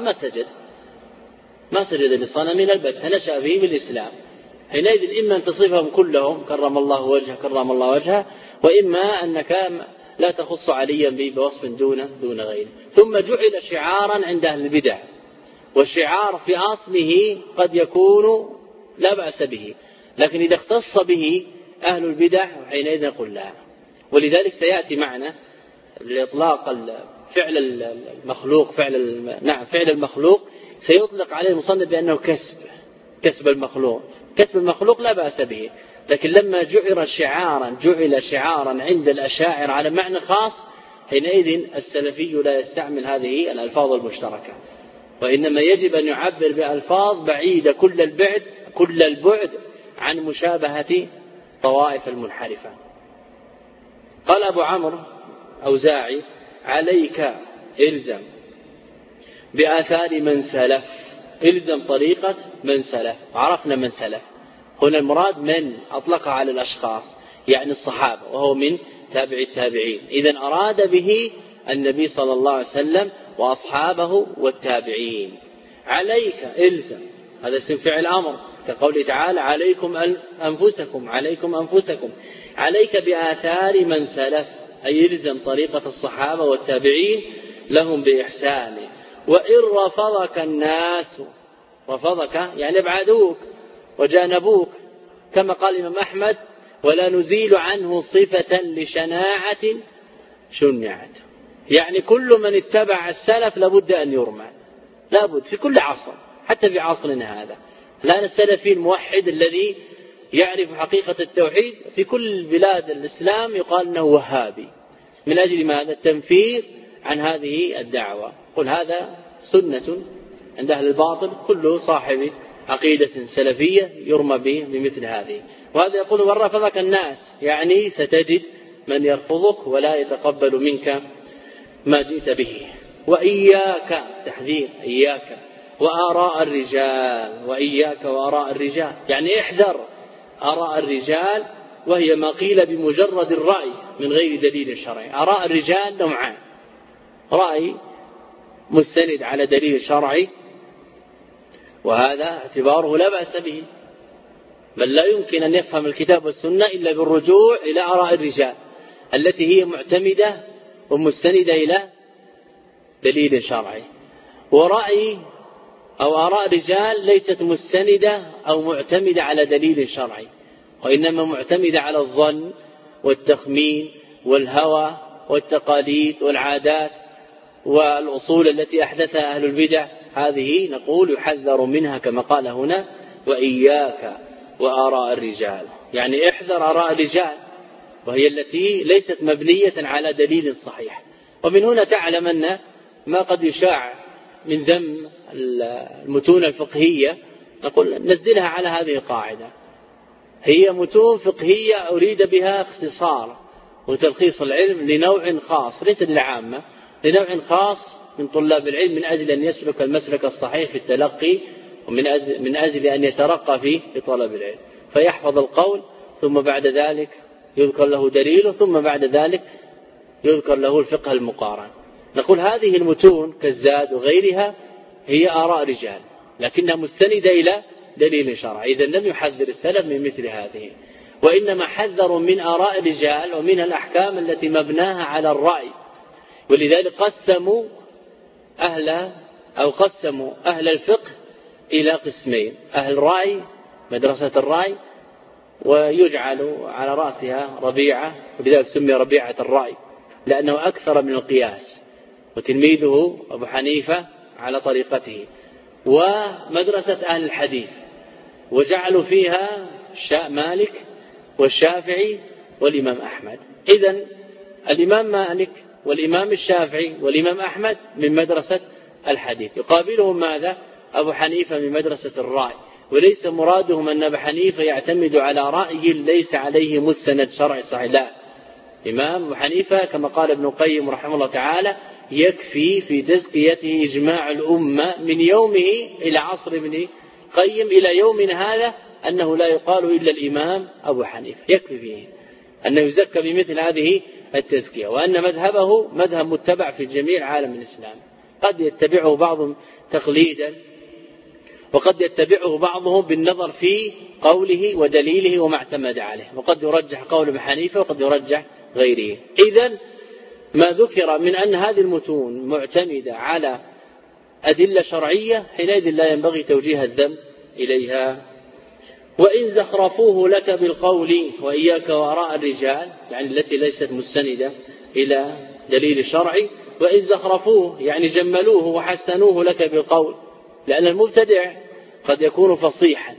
ما سجد لصنم البتة، نشأ فيه بالإسلام، حينئذ إما أن تصفهم كلهم كرم الله وجهه، وإما أنك لا تخص عليا بوصف دون غيره. ثم جعل شعارا عند أهل البدع، والشعار في أصله قد يكون لا بأس به، لكن إذا اختص به أهل البدع حينئذ نقول لا. ولذلك سيأتي معنا لإطلاق فعل المخلوق فعل المخلوق سيطلق عليه المصنف بأنه كسب المخلوق. كسب المخلوق لا بأس به، لكن لما جعل شعارا عند الأشاعرة على معنى خاص، حينئذ السلفي لا يستعمل هذه الألفاظ المشتركة، وإنما يجب أن يعبر بألفاظ بعيدة كل البعد عن مشابهة طوائف المنحرفة. قال أبو عمرو أوزاعي: عليك إلزم بآثار من سلف، إلزم طريقة من سلف. عرفنا من سلف هنا المراد من أطلق على الأشخاص، يعني الصحابة، وهو من تابع التابعين. إذن أراد به النبي صلى الله عليه وسلم وأصحابه والتابعين. عليك إلزم، هذا اسم فعل أمر، كقوله تعالى: عليكم أنفسكم. عليك بآثار من سلف، أي إلزم طريقة الصحابة والتابعين لهم بإحسان. وإن رفضك الناس، رفضك يعني ابعدوك وجانبوك، كما قال الإمام أحمد: ولا نزيل عنه صفة لشناعة شنعت. يعني كل من اتبع السلف لابد أن يرمى، لابد في كل عصر، حتى في عصرنا هذا. الآن السلفي الموحد الذي يعرف حقيقة التوحيد في كل بلاد الإسلام يقال أنه وهابي، من أجل ماذا؟ التنفير عن هذه الدعوة. قل هذا سنة عند أهل الباطل، كل صاحب عقيدة سلفية يرمى به بمثل هذه. وهذا يقول: ورفضك الناس، يعني ستجد من يرفضك ولا يتقبل منك ما جئت به. وإياك، تحذير، إياك وآراء الرجال، يعني احذر آراء الرجال، وهي ما قيل بمجرد الرأي من غير دليل شرعي. آراء الرجال نوعان: رأي مستند على دليل شرعي، وهذا اعتباره لا بأس به، بل لا يمكن أن يفهم الكتاب والسنة إلا بالرجوع إلى آراء الرجال التي هي معتمدة ومستندة إلى دليل شرعي. ورأي أو آراء رجال ليست مستندة أو معتمدة على دليل شرعي، وإنما معتمدة على الظن والتخمين والهوى والتقاليد والعادات والأصول التي أحدثها أهل البدع. هذه نقول يحذر منها، كما قال هنا: وإياك وآراء الرجال، يعني احذر آراء الرجال، وهي التي ليست مبنية على دليل صحيح. ومن هنا تعلم أن ما قد يشاع من ذم المتون الفقهية، نقول نزلها على هذه القاعدة: هي متون فقهية أريد بها اختصار وتلخيص العلم لنوع خاص، ليس للعامة، لنوع خاص من طلاب العلم، من أجل أن يسلك المسلك الصحيح في التلقي، ومن أجل أن يترقى في طلب العلم، فيحفظ القول، ثم بعد ذلك يذكر له دليله، ثم بعد ذلك يذكر له الفقه المقارن. نقول هذه المتون كالزاد وغيرها هي آراء رجال، لكنها مستندة إلى دليل شرعي. إذن لم يحذر السلف من مثل هذه، وإنما حذروا من آراء الرجال ومنها الأحكام التي مبناها على الرأي. ولذلك قسموا أهل الفقه إلى قسمين: أهل الرأي، مدرسة الرأي، ويجعل على رأسها ربيعة، ولذلك سمي ربيعة الرأي لأنه أكثر من القياس، وتلميذه أبو حنيفة على طريقته. ومدرسة أهل الحديث، وجعلوا فيها مالك والشافعي والإمام أحمد. إذن الإمام مالك والإمام الشافعي والإمام أحمد من مدرسة الحديث، يقابلهم ماذا؟ أبو حنيفة من مدرسة الرأي. وليس مرادهم أن أبا حنيفة يعتمد على رأي ليس عليه مستند شرعي صحيح، لا، إمام أبو حنيفة كما قال ابن القيم رحمه الله تعالى يكفي في تزكيته إجماع الأمة من يومه إلى عصر ابن القيم إلى يومنا هذا أنه لا يقال إلا الإمام أبو حنيفة، يكفي فيه أنه يزكى بمثل هذه التزكية، وأن مذهبه مذهب متبع في جميع عالم الإسلام، قد يتبعه بعضهم تقليدا وقد يتبعه بعضهم بالنظر في قوله ودليله وما اعتمد عليه، وقد يرجح قول ابن حنيفة وقد يرجح غيره. إذن ما ذكر من أن هذه المتون معتمدة على أدلة شرعية حينئذ لا ينبغي توجيه الذنب إليها. وإن زخرفوه لك بالقول وإياك وآراء الرجال، يعني التي ليست مستندة إلى دليل شرعي، وإن زخرفوه يعني جملوه وحسنوه لك بالقول، لأن المبتدع قد يكون فصيحا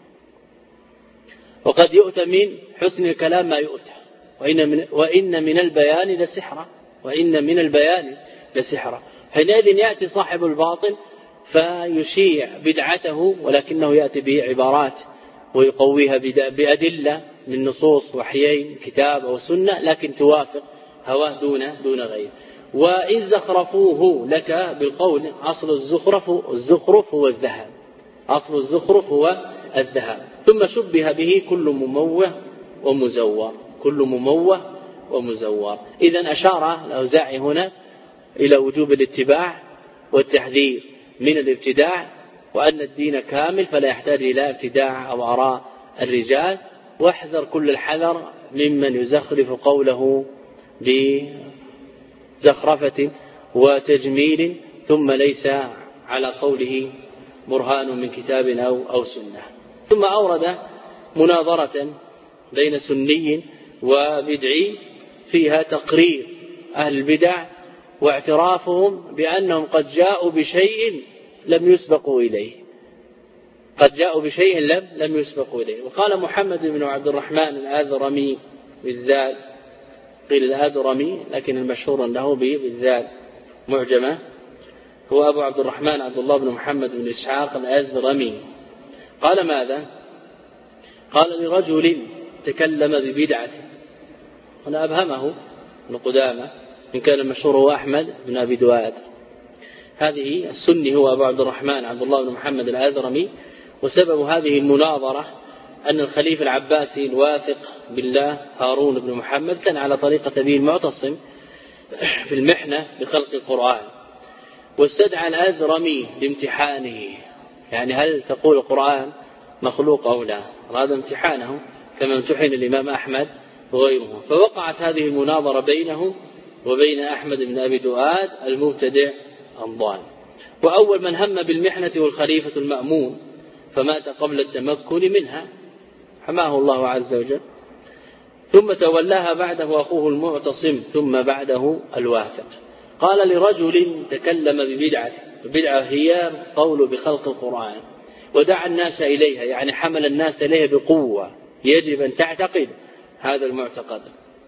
وقد يؤتى من حسن الكلام ما يؤتى، وإن من البيان لسحرا، وإن من البيان لسحرا. حينئذ يأتي صاحب الباطل فيشيع بدعته ولكنه يأتي بعبارات ويقويها بأدلة من نصوص وحيين كتاب أو سنة لكن توافق هواه دون غيره. وإن زخرفوه لك بالقول، أصل الزخرف هو الذهب، أصل الزخرف هو الذهب، ثم شبه به كل مموه ومزور، كل مموه ومزور. إذن أشار الأوزاعي هنا إلى وجوب الاتباع والتحذير من الابتداع، وأن الدين كامل فلا يحتاج إلى ابتداع أو آراء الرجال، واحذر كل الحذر ممن يزخرف قوله بزخرفة وتجميل ثم ليس على قوله برهان من كتاب أو سنة. ثم أورد مناظرة بين سني وبدعي فيها تقرير أهل البدع واعترافهم بأنهم قد جاءوا بشيء لم يسبقوا إليه، قد جاءوا بشيء لم يسبقوا إليه. وقال محمد بن عبد الرحمن الآذرمي بالذال، قيل الآذرمي لكن المشهور له بالذال معجمة، هو أبو عبد الرحمن عبد الله بن محمد بن إسحاق الآذرمي، قال ماذا؟ قال لرجل تكلم ببدعته، أنا أبهمه ابن قدامة إن كان المشهور هو أحمد بن أبي دواد، هذه السني هو أبو عبد الرحمن عبد الله بن محمد الآذرمي. وسبب هذه المناظرة أن الخليفة العباسي الواثق بالله هارون بن محمد كان على طريقة أبيه المعتصم في المحنة بخلق القرآن، واستدعى الآذرمي لامتحانه، يعني هل تقول القرآن مخلوق أو لا؟ هذا امتحانه كما امتحن الإمام أحمد وغيره. فوقعت هذه المناظرة بينه وبين أحمد بن أبي دواد المبتدع الضال. وأول من هم بالمحنة والخليفة المأمون فمات قبل التمكن منها، حماه الله عز وجل، ثم تولاها بعده أخوه المعتصم ثم بعده الواثق. قال لرجل تكلم ببدعته، البدعة هي قول بخلق القرآن، ودعا الناس إليها، يعني حمل الناس إليها بقوة، يجب أن تعتقد هذا المعتقد.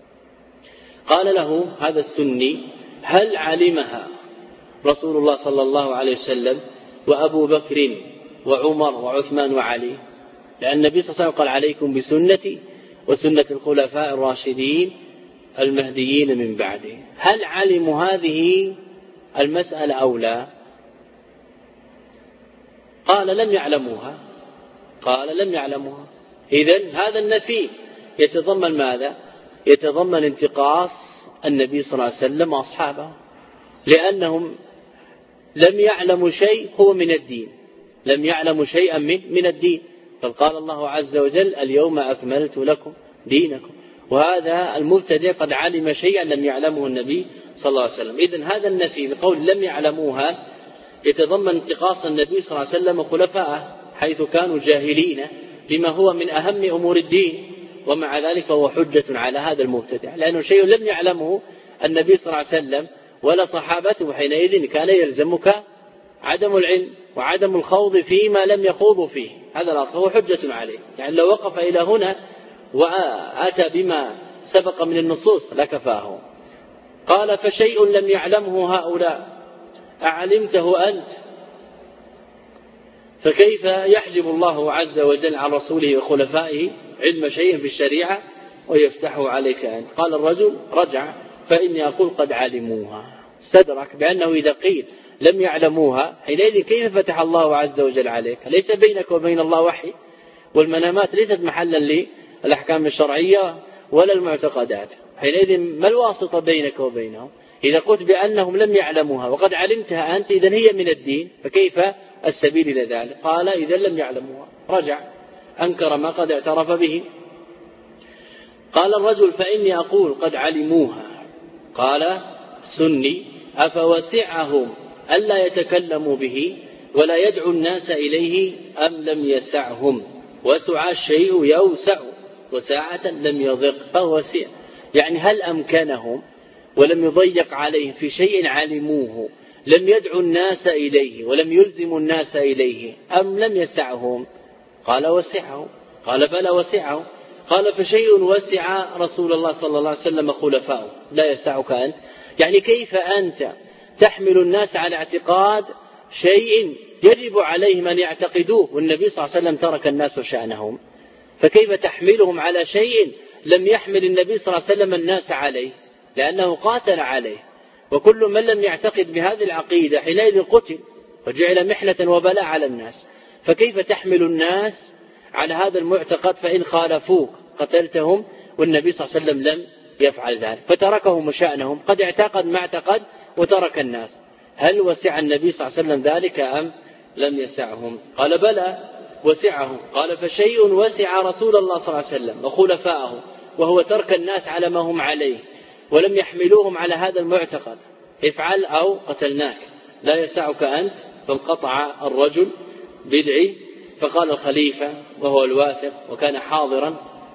قال له هذا السني هل علمها رسول الله صلى الله عليه وسلم وأبو بكر وعمر وعثمان وعلي؟ لأن النبي صلى الله عليه وسلم قال عليكم بسنتي وسنة الخلفاء الراشدين المهديين من بعده. هل علموا هذه المسألة أو لا؟ قال لم يعلموها، قال لم يعلموها. إذن هذا النفي يتضمن ماذا؟ يتضمن انتقاص النبي صلى الله عليه وسلم وأصحابه، لأنهم لم يعلموا شيء هو من الدين، لم يعلموا شيئا من الدين. فقال الله عز وجل اليوم أكملت لكم دينكم، وهذا المبتدع قد علم شيئا لم يعلمه النبي صلى الله عليه وسلم. إذن هذا النفي بقول لم يعلموها يتضمن انتقاص النبي صلى الله عليه وسلم وخلفائه حيث كانوا جاهلين بما هو من أهم أمور الدين، ومع ذلك هو حجة على هذا المبتدع، لأنه شيء لم يعلمه النبي صلى الله عليه وسلم ولا صحابته، حينئذ كان يلزمك عدم العلم وعدم الخوض فيما لم يخوضوا فيه، هذا الأصل هو حجة عليه. يعني لو وقف إلى هنا وأتى بما سبق من النصوص لكفاه. قال فشيء لم يعلمه هؤلاء أعلمته أنت؟ فكيف يحجب الله عز وجل عن رسوله وخلفائه علم شيء في الشريعة ويفتحه عليك أنت؟ قال الرجل رجع فإني أقول قد علموها، استدرك بأنه إذا قيل لم يعلموها حينئذ كيف فتح الله عز وجل عليك؟ ليس بينك وبين الله وحي، والمنامات ليست محلا للأحكام الشرعية ولا المعتقدات، حينئذ ما الواسطة بينك وبينهم؟ إذا قلت بأنهم لم يعلموها وقد علمتها أنت إذن هي من الدين، فكيف السبيل إلى ذلك؟ قال إذا لم يعلموها، رجع أنكر ما قد اعترف به. قال الرجل فإني أقول قد علموها. قال السني أفوسعهم ألا يتكلموا به ولا يدعو الناس إليه أم لم يسعهم؟ وسع الشيء يوسع وساعة لم يضق فهو وسع، يعني هل أمكنهم ولم يضيق عليهم في شيء علموه لم يدعو الناس إليه ولم يلزموا الناس إليه أم لم يسعهم؟ قال وسعهم. قال بلى وسعهم. قال فشيء وسع رسول الله صلى الله عليه وسلم خلفاؤه لا يسعك أنت؟ يعني كيف أنت تحمل الناس على اعتقاد شيء يجب عليهم أن يعتقدوه والنبي صلى الله عليه وسلم ترك الناس وشأنهم؟ فكيف تحملهم على شيء لم يحمل النبي صلى الله عليه وسلم الناس عليه، لأنه قاتل عليه، وكل من لم يعتقد بهذه العقيدة حينئذ قتل وجعل محنة وبلاء على الناس. فكيف تحمل الناس على هذا المعتقد فإن خالفوك قتلتهم والنبي صلى الله عليه وسلم لم يفعل ذلك؟ فتركهم وشأنهم، قد اعتقد ما اعتقد وترك الناس. هل وسع النبي صلى الله عليه وسلم ذلك أم لم يسعهم؟ قال بلى وسعهم. قال فشيء وسع رسول الله صلى الله عليه وسلم وخلفاءه وهو ترك الناس على ما هم عليه ولم يحملوهم على هذا المعتقد، افعل أو قتلناك لا يسعك أنت. فانقطع الرجل بدعي. فقال الخليفة وهو الواثق وكان حاضرا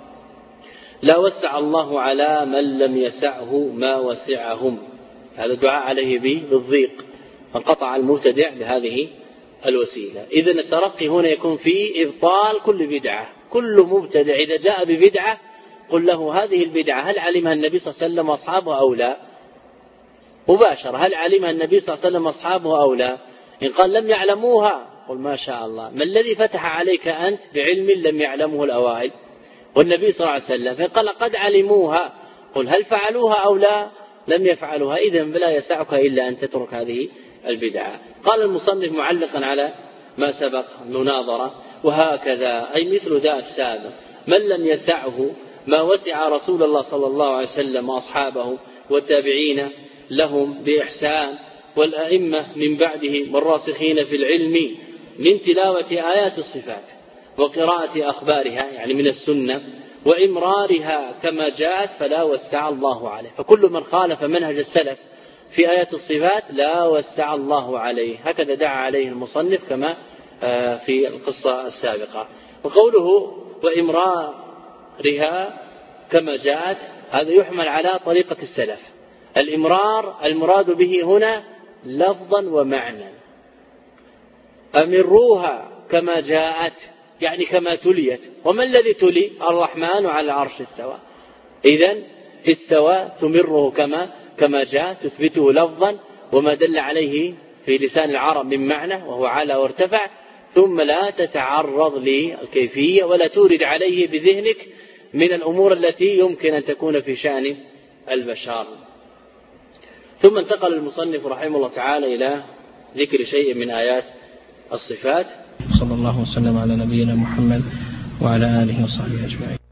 لا وسع الله على من لم يسعه ما وسعهم. هذا الدعاء عليه بالضيق. فانقطع المبتدع بهذه الوسيلة. إذن الترقي هنا يكون في إبطال كل بدعة. كل مبتدع إذا جاء ببدعة قل له هذه البدعة هل علمها النبي صلى الله عليه وسلم وأصحابه أو لا؟ مباشرة هل علمها النبي صلى الله عليه وسلم وأصحابه أو لا؟ إن قال لم يعلموها قل ما شاء الله، ما الذي فتح عليك أنت بعلم لم يعلمه الأوائل والنبي صلى الله عليه وسلم؟ فإن قال قد علموها قل هل فعلوها أو لا؟ لم يفعلوها، إذن فلا يسعك إلا أن تترك هذه البدعة. قال المصنف معلقا على ما سبق مناظرة وهكذا أي مثل ذا السابق من لم يسعه ما وسع رسول الله صلى الله عليه وسلم وأصحابه والتابعين لهم بإحسان والأئمة من بعده والراسخين في العلم من تلاوة آيات الصفات وقراءة أخبارها يعني من السنة وإمرارها كما جاءت فلا وسع الله عليه. فكل من خالف منهج السلف في آيات الصفات لا وسع الله عليه. هكذا دعا عليه المصنف كما في القصة السابقة. وقوله وإمرارها كما جاءت هذا يحمل على طريقة السلف. الإمرار المراد به هنا لفظا ومعنى. أمروها كما جاءت يعني كما تليت. وما الذي تلي؟ الرحمن على العرش استوى. إذن استوى تمره كما جاء تثبته لفظا وما دل عليه في لسان العرب من معنى وهو على وارتفع، ثم لا تتعرض للكيفية ولا تورد عليه بذهنك من الأمور التي يمكن أن تكون في شأن البشر. ثم انتقل المصنف رحمه الله تعالى إلى ذكر شيء من آيات الصفات. صلى الله وسلم على نبينا محمد وعلى آله وصحبه أجمعين.